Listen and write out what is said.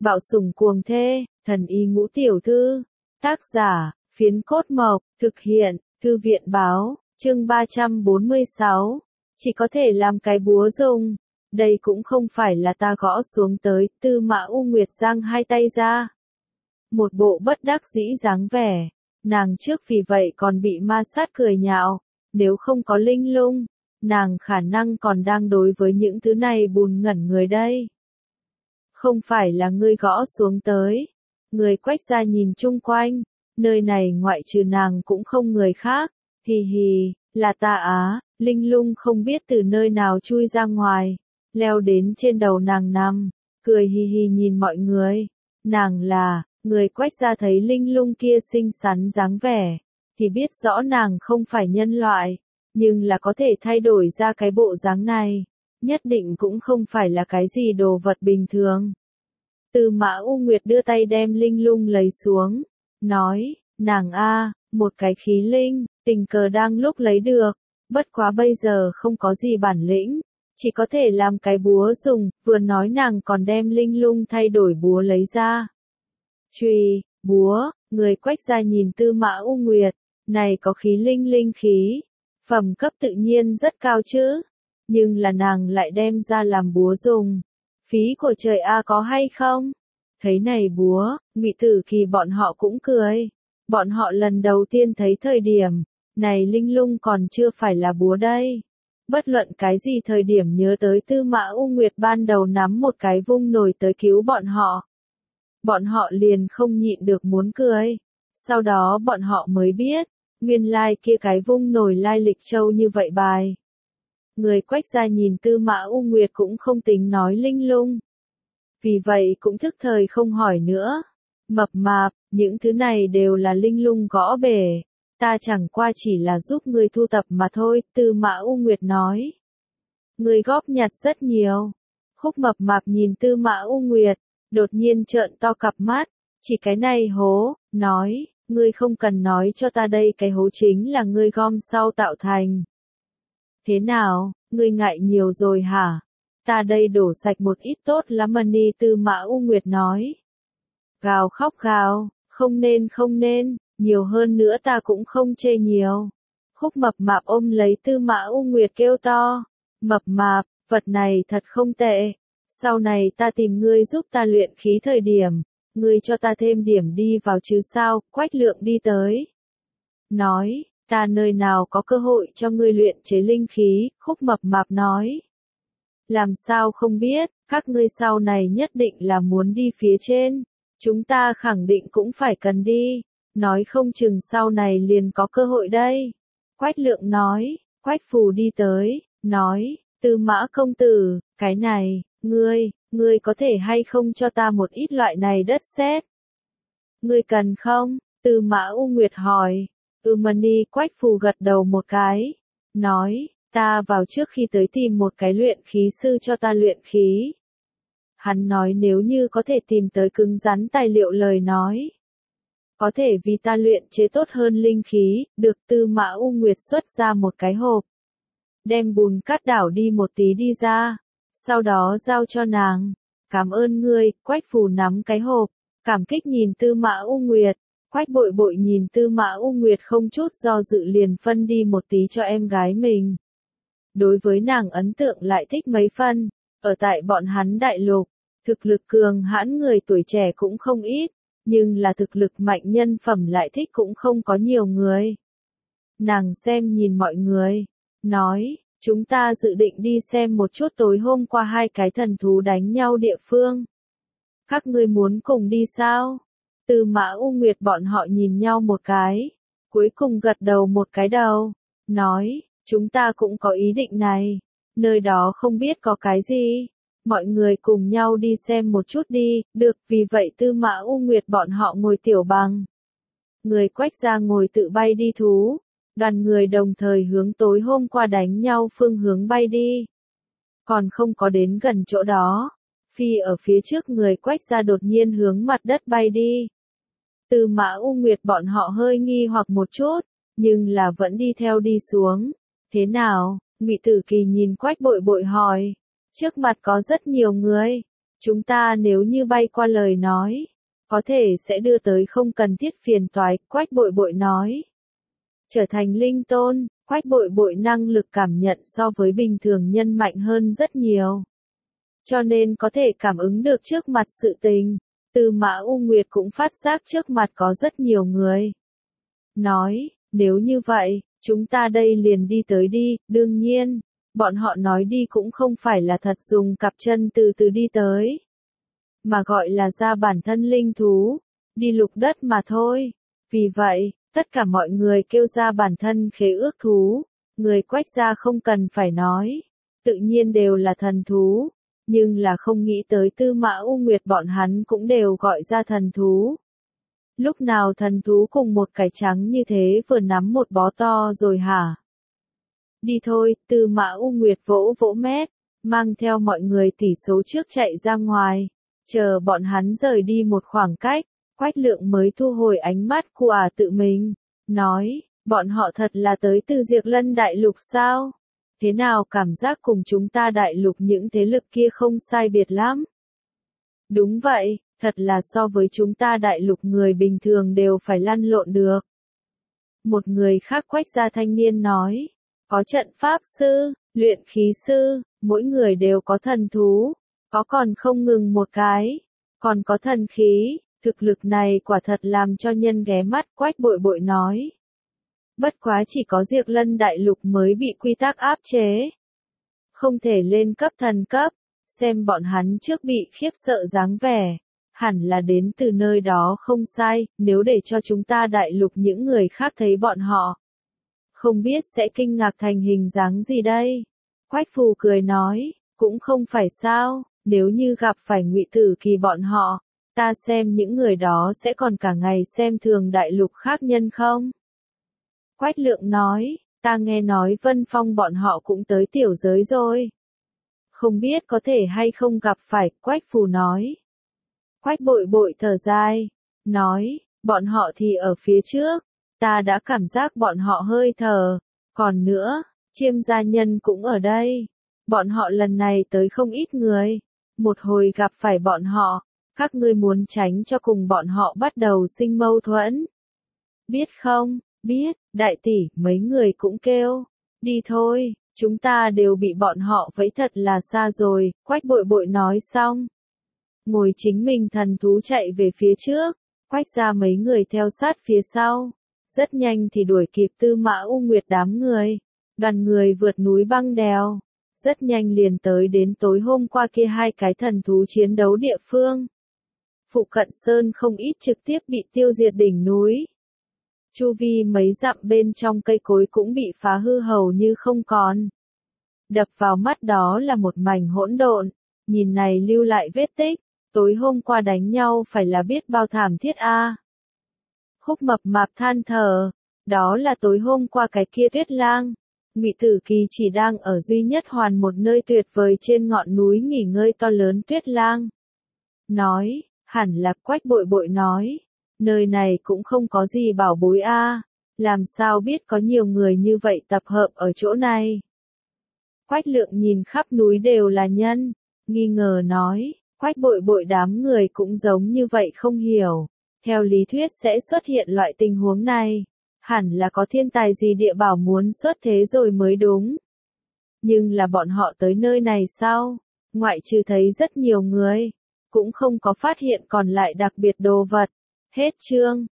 Bạo sủng cuồng thê, thần y ngũ tiểu thư. Tác giả, Phiến Cốt Mộc, thực hiện, Thư viện báo, chương 346. Chỉ có thể làm cái búa dùng. Đây cũng không phải là ta gõ xuống tới, Tư Mã U Nguyệt giang hai tay ra. Một bộ bất đắc dĩ dáng vẻ. Nàng trước vì vậy còn bị ma sát cười nhạo. Nếu không có linh lung, nàng khả năng còn đang đối với những thứ này bùn ngẩn người đây. Không phải là ngươi gõ xuống tới. Người Quách gia nhìn chung quanh. Nơi này ngoại trừ nàng cũng không người khác. Hì hì, là ta á. Linh lung không biết từ nơi nào chui ra ngoài. Leo đến trên đầu nàng nằm. Cười hì hì nhìn mọi người. Nàng là, người Quách gia thấy linh lung kia xinh xắn dáng vẻ. Thì biết rõ nàng không phải nhân loại. Nhưng là có thể thay đổi ra cái bộ dáng này. Nhất định cũng không phải là cái gì đồ vật bình thường. Tư Mã U Nguyệt đưa tay đem linh lung lấy xuống. Nói, nàng a, một cái khí linh, tình cờ đang lúc lấy được. Bất quá bây giờ không có gì bản lĩnh. Chỉ có thể làm cái búa dùng. Vừa nói nàng còn đem linh lung thay đổi búa lấy ra. Chùy, búa, người Quách gia nhìn Tư Mã U Nguyệt. Này có khí linh khí. Phẩm cấp tự nhiên rất cao chứ. Nhưng là nàng lại đem ra làm búa dùng. Phí của trời a có hay không? Thấy này búa, Ngụy Tử Kỳ bọn họ cũng cười. Bọn họ lần đầu tiên thấy thời điểm, này linh lung còn chưa phải là búa đây. Bất luận cái gì thời điểm nhớ tới Tư Mã U Nguyệt ban đầu nắm một cái vung nổi tới cứu bọn họ. Bọn họ liền không nhịn được muốn cười. Sau đó bọn họ mới biết, nguyên lai kia cái vung nổi lai lịch châu như vậy bài. Người Quách gia nhìn Tư Mã U Nguyệt cũng không tính nói linh lung. Vì vậy cũng thức thời không hỏi nữa. Mập mạp, những thứ này đều là linh lung gõ bể. Ta chẳng qua chỉ là giúp ngươi thu tập mà thôi, Tư Mã U Nguyệt nói. Ngươi góp nhặt rất nhiều. Khúc mập mạp nhìn Tư Mã U Nguyệt, đột nhiên trợn to cặp mắt, chỉ cái này hố, nói, ngươi không cần nói cho ta đây cái hố chính là ngươi gom sau tạo thành. Thế nào, ngươi ngại nhiều rồi hả? Ta đây đổ sạch một ít tốt lắm money, Tư Mã U Nguyệt nói. Gào khóc gào, không nên, nhiều hơn nữa ta cũng không chê nhiều. Khúc mập mạp ôm lấy Tư Mã U Nguyệt kêu to. Mập mạp, vật này thật không tệ. Sau này ta tìm ngươi giúp ta luyện khí thời điểm. Ngươi cho ta thêm điểm đi vào chứ sao, Quách Lượng đi tới. Nói, ta nơi nào có cơ hội cho ngươi luyện chế linh khí, Khúc mập mạp nói. Làm sao không biết, các ngươi sau này nhất định là muốn đi phía trên. Chúng ta khẳng định cũng phải cần đi. Nói không chừng sau này liền có cơ hội đây. Quách Lượng nói, Quách Phù đi tới, nói, Tư Mã công tử, cái này, ngươi có thể hay không cho ta một ít loại này đất sét? Ngươi cần không? Tư Mã U Nguyệt hỏi. Mani, Quách Phù gật đầu một cái. Nói, ta vào trước khi tới tìm một cái luyện khí sư cho ta luyện khí. Hắn nói nếu như có thể tìm tới cứng rắn tài liệu lời nói. Có thể vì ta luyện chế tốt hơn linh khí, được. Tư Mã U Nguyệt xuất ra một cái hộp. Đem bùn cát đảo đi một tí đi ra. Sau đó giao cho nàng. Cảm ơn ngươi, Quách Phù nắm cái hộp. Cảm kích nhìn Tư Mã U Nguyệt. Quách Bội Bội nhìn Tư Mã U Nguyệt không chút do dự liền phân đi một tí cho em gái mình. Đối với nàng ấn tượng lại thích mấy phân. Ở tại bọn hắn đại lục, thực lực cường hãn người tuổi trẻ cũng không ít. Nhưng là thực lực mạnh nhân phẩm lại thích cũng không có nhiều người. Nàng xem nhìn mọi người. Nói, chúng ta dự định đi xem một chút tối hôm qua hai cái thần thú đánh nhau địa phương. Các ngươi muốn cùng đi sao? Tư Mã U Nguyệt bọn họ nhìn nhau một cái. Cuối cùng gật đầu một cái đầu. Nói, chúng ta cũng có ý định này. Nơi đó không biết có cái gì. Mọi người cùng nhau đi xem một chút đi. Được, vì vậy Tư Mã U Nguyệt bọn họ ngồi tiểu bằng. Người Quách gia ngồi tự bay đi thú. Đoàn người đồng thời hướng tối hôm qua đánh nhau phương hướng bay đi. Còn không có đến gần chỗ đó. Phi ở phía trước người Quách gia đột nhiên hướng mặt đất bay đi. Tư Mã U Nguyệt bọn họ hơi nghi hoặc một chút, nhưng là vẫn đi theo đi xuống. Thế nào? Ngụy Tử Kỳ nhìn Quách Bội Bội hỏi. Trước mặt có rất nhiều người. Chúng ta nếu như bay qua lời nói, có thể sẽ đưa tới không cần thiết phiền toái, Quách Bội Bội nói. Trở thành linh tôn, Quách Bội Bội năng lực cảm nhận so với bình thường nhân mạnh hơn rất nhiều. Cho nên có thể cảm ứng được trước mặt sự tình, Tư Mã U Nguyệt cũng phát giác trước mặt có rất nhiều người. Nói, nếu như vậy, chúng ta đây liền đi tới đi, đương nhiên, bọn họ nói đi cũng không phải là thật dùng cặp chân từ từ đi tới, mà gọi là ra bản thân linh thú, đi lục đất mà thôi. Vì vậy, tất cả mọi người kêu ra bản thân khế ước thú, người Quách gia không cần phải nói, tự nhiên đều là thần thú, nhưng là không nghĩ tới Tư Mã U Nguyệt bọn hắn cũng đều gọi ra thần thú. Lúc nào thần thú cùng một cái trắng như thế vừa nắm một bó to rồi hả? Đi thôi, Tư Mã U Nguyệt vỗ vỗ mép, mang theo mọi người tỷ số trước chạy ra ngoài, chờ bọn hắn rời đi một khoảng cách, Quách Lượng mới thu hồi ánh mắt của tự mình, nói, bọn họ thật là tới từ Diệp Lân Đại Lục sao? Thế nào cảm giác cùng chúng ta đại lục những thế lực kia không sai biệt lắm? Đúng vậy, thật là so với chúng ta đại lục người bình thường đều phải lăn lộn được. Một người khác Quách gia thanh niên nói, có trận pháp sư, luyện khí sư, mỗi người đều có thần thú, có còn không ngừng một cái, còn có thần khí, thực lực này quả thật làm cho nhân ghé mắt, Quách Bội Bội nói. Bất quá chỉ có Diệp Lân Đại Lục mới bị quy tắc áp chế, không thể lên cấp thần cấp, xem bọn hắn trước bị khiếp sợ dáng vẻ, hẳn là đến từ nơi đó không sai, nếu để cho chúng ta đại lục những người khác thấy bọn họ, không biết sẽ kinh ngạc thành hình dáng gì đây. Quách Phù cười nói, cũng không phải sao, nếu như gặp phải Ngụy Tử Kỳ bọn họ, ta xem những người đó sẽ còn cả ngày xem thường đại lục khác nhân không? Quách Lượng nói, ta nghe nói Vân Phong bọn họ cũng tới tiểu giới rồi. Không biết có thể hay không gặp phải, Quách Phù nói. Quách Bội Bội thở dài, nói, bọn họ thì ở phía trước, ta đã cảm giác bọn họ hơi thở, còn nữa, Chiêm gia nhân cũng ở đây. Bọn họ lần này tới không ít người, một hồi gặp phải bọn họ, các ngươi muốn tránh cho cùng bọn họ bắt đầu sinh mâu thuẫn. Biết không, biết, đại tỷ, mấy người cũng kêu, đi thôi, chúng ta đều bị bọn họ vẫy thật là xa rồi, Quách Bội Bội nói xong. Ngồi chính mình thần thú chạy về phía trước, Quách gia mấy người theo sát phía sau, rất nhanh thì đuổi kịp Tư Mã U Nguyệt đám người, đoàn người vượt núi băng đèo, rất nhanh liền tới đến tối hôm qua kia hai cái thần thú chiến đấu địa phương. Phụ cận sơn không ít trực tiếp bị tiêu diệt đỉnh núi. Chu vi mấy dặm bên trong cây cối cũng bị phá hư hầu như không còn. Đập vào mắt đó là một mảnh hỗn độn, nhìn này lưu lại vết tích, tối hôm qua đánh nhau phải là biết bao thảm thiết a. Khúc Mập Mạp than thở, đó là tối hôm qua cái kia Tuyết Lang. Ngụy Tử Kỳ chỉ đang ở duy nhất hoàn một nơi tuyệt vời trên ngọn núi nghỉ ngơi to lớn. Tuyết Lang nói, hẳn là Quách Bội Bội nói, nơi này cũng không có gì bảo bối a, làm sao biết có nhiều người như vậy tập hợp ở chỗ này. Quách Lượng nhìn khắp núi đều là nhân, nghi ngờ nói, Quách Bội Bội đám người cũng giống như vậy không hiểu, theo lý thuyết sẽ xuất hiện loại tình huống này, hẳn là có thiên tài gì địa bảo muốn xuất thế rồi mới đúng. Nhưng là bọn họ tới nơi này sao, ngoại trừ thấy rất nhiều người, cũng không có phát hiện còn lại đặc biệt đồ vật. Hết chương.